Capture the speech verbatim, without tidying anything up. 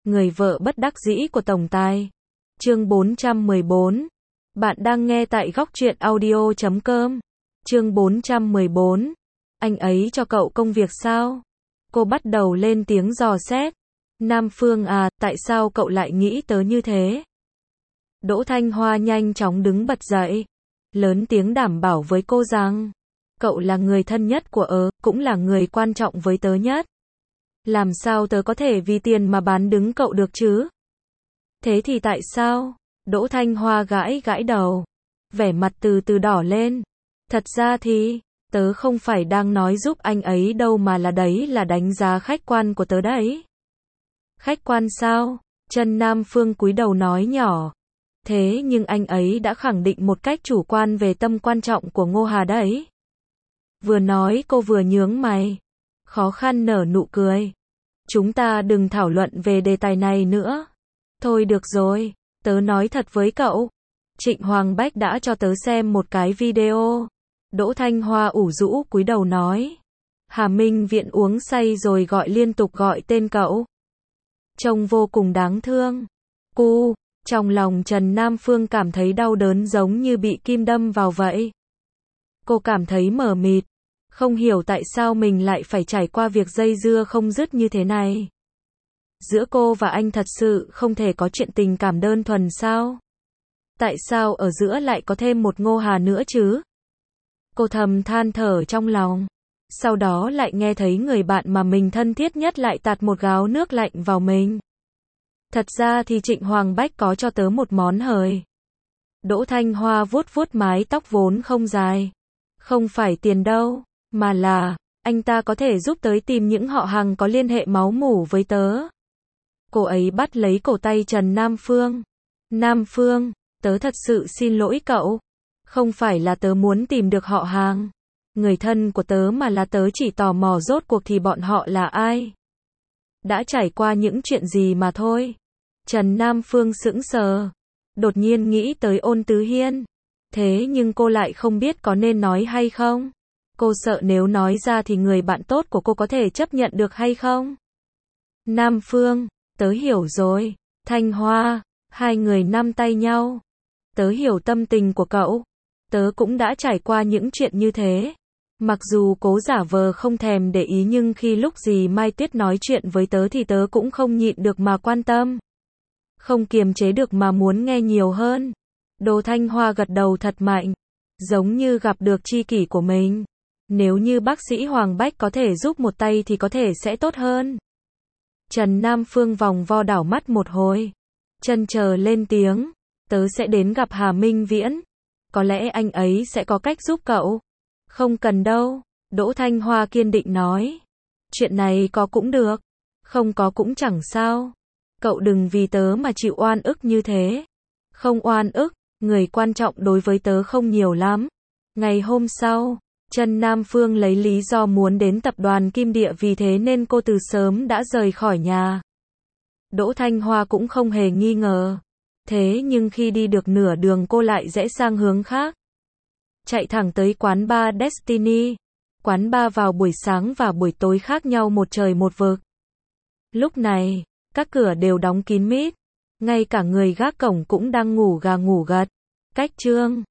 Người vợ bất đắc dĩ của tổng tài. Chương bốn trăm mười bốn. Bạn đang nghe tại góc truyện audio chấm com. Chương bốn trăm mười bốn. Anh ấy cho cậu công việc sao? Cô bắt đầu lên tiếng dò xét. Nam Phương à, tại sao cậu lại nghĩ tớ như thế? Đỗ Thanh Hoa nhanh chóng đứng bật dậy, lớn tiếng đảm bảo với cô rằng, cậu là người thân nhất của ớ, cũng là người quan trọng với tớ nhất. Làm sao tớ có thể vì tiền mà bán đứng cậu được chứ? Thế thì tại sao? Đỗ Thanh Hoa gãi gãi đầu, vẻ mặt từ từ đỏ lên. Thật ra thì, tớ không phải đang nói giúp anh ấy đâu mà là đấy là đánh giá khách quan của tớ đấy. Khách quan sao? Trần Nam Phương cúi đầu nói nhỏ. Thế nhưng anh ấy đã khẳng định một cách chủ quan về tâm quan trọng của Ngô Hà đấy. Vừa nói cô vừa nhướng mày, khó khăn nở nụ cười. Chúng ta đừng thảo luận về đề tài này nữa. Thôi được rồi, tớ nói thật với cậu. Trịnh Hoàng Bách đã cho tớ xem một cái video. Đỗ Thanh Hoa ủ rũ cúi đầu nói. Hà Minh Viễn uống say rồi gọi liên tục gọi tên cậu. Trông vô cùng đáng thương. Cu, trong lòng Trần Nam Phương cảm thấy đau đớn giống như bị kim đâm vào vậy. Cô cảm thấy mờ mịt, không hiểu tại sao mình lại phải trải qua việc dây dưa không dứt như thế này. Giữa cô và anh thật sự không thể có chuyện tình cảm đơn thuần sao? Tại sao ở giữa lại có thêm một Ngô Hà nữa chứ? Cô thầm than thở trong lòng. Sau đó lại nghe thấy người bạn mà mình thân thiết nhất lại tạt một gáo nước lạnh vào mình. Thật ra thì Trịnh Hoàng Bách có cho tớ một món hời. Đỗ Thanh Hoa vuốt vuốt mái tóc vốn không dài. Không phải tiền đâu, mà là, anh ta có thể giúp tớ tìm những họ hàng có liên hệ máu mủ với tớ. Cô ấy bắt lấy cổ tay Trần Nam Phương. Nam Phương, tớ thật sự xin lỗi cậu. Không phải là tớ muốn tìm được họ hàng, người thân của tớ mà là tớ chỉ tò mò rốt cuộc thì bọn họ là ai. Đã trải qua những chuyện gì mà thôi. Trần Nam Phương sững sờ, đột nhiên nghĩ tới Ôn Tứ Hiên. Thế nhưng cô lại không biết có nên nói hay không. Cô sợ nếu nói ra thì người bạn tốt của cô có thể chấp nhận được hay không. Nam Phương, tớ hiểu rồi. Thanh Hoa, hai người nắm tay nhau. Tớ hiểu tâm tình của cậu. Tớ cũng đã trải qua những chuyện như thế. Mặc dù cố giả vờ không thèm để ý nhưng khi lúc gì Mai Tuyết nói chuyện với tớ thì tớ cũng không nhịn được mà quan tâm. Không kiềm chế được mà muốn nghe nhiều hơn. Đỗ Thanh Hoa gật đầu thật mạnh, giống như gặp được tri kỷ của mình. Nếu như bác sĩ Hoàng Bách có thể giúp một tay thì có thể sẽ tốt hơn. Trần Nam Phương vòng vo đảo mắt một hồi, chần chờ lên tiếng, tớ sẽ đến gặp Hà Minh Viễn. Có lẽ anh ấy sẽ có cách giúp cậu. Không cần đâu, Đỗ Thanh Hoa kiên định nói. Chuyện này có cũng được, không có cũng chẳng sao. Cậu đừng vì tớ mà chịu oan ức như thế. Không oan ức, người quan trọng đối với tớ không nhiều lắm. Ngày hôm sau, Trần Nam Phương lấy lý do muốn đến tập đoàn Kim Địa vì thế nên cô từ sớm đã rời khỏi nhà. Đỗ Thanh Hoa cũng không hề nghi ngờ. Thế nhưng khi đi được nửa đường cô lại rẽ sang hướng khác. Chạy thẳng tới quán bar Destiny. Quán bar vào buổi sáng và buổi tối khác nhau một trời một vực. Lúc này, các cửa đều đóng kín mít. Ngay cả người gác cổng cũng đang ngủ gà ngủ gật. Cách chương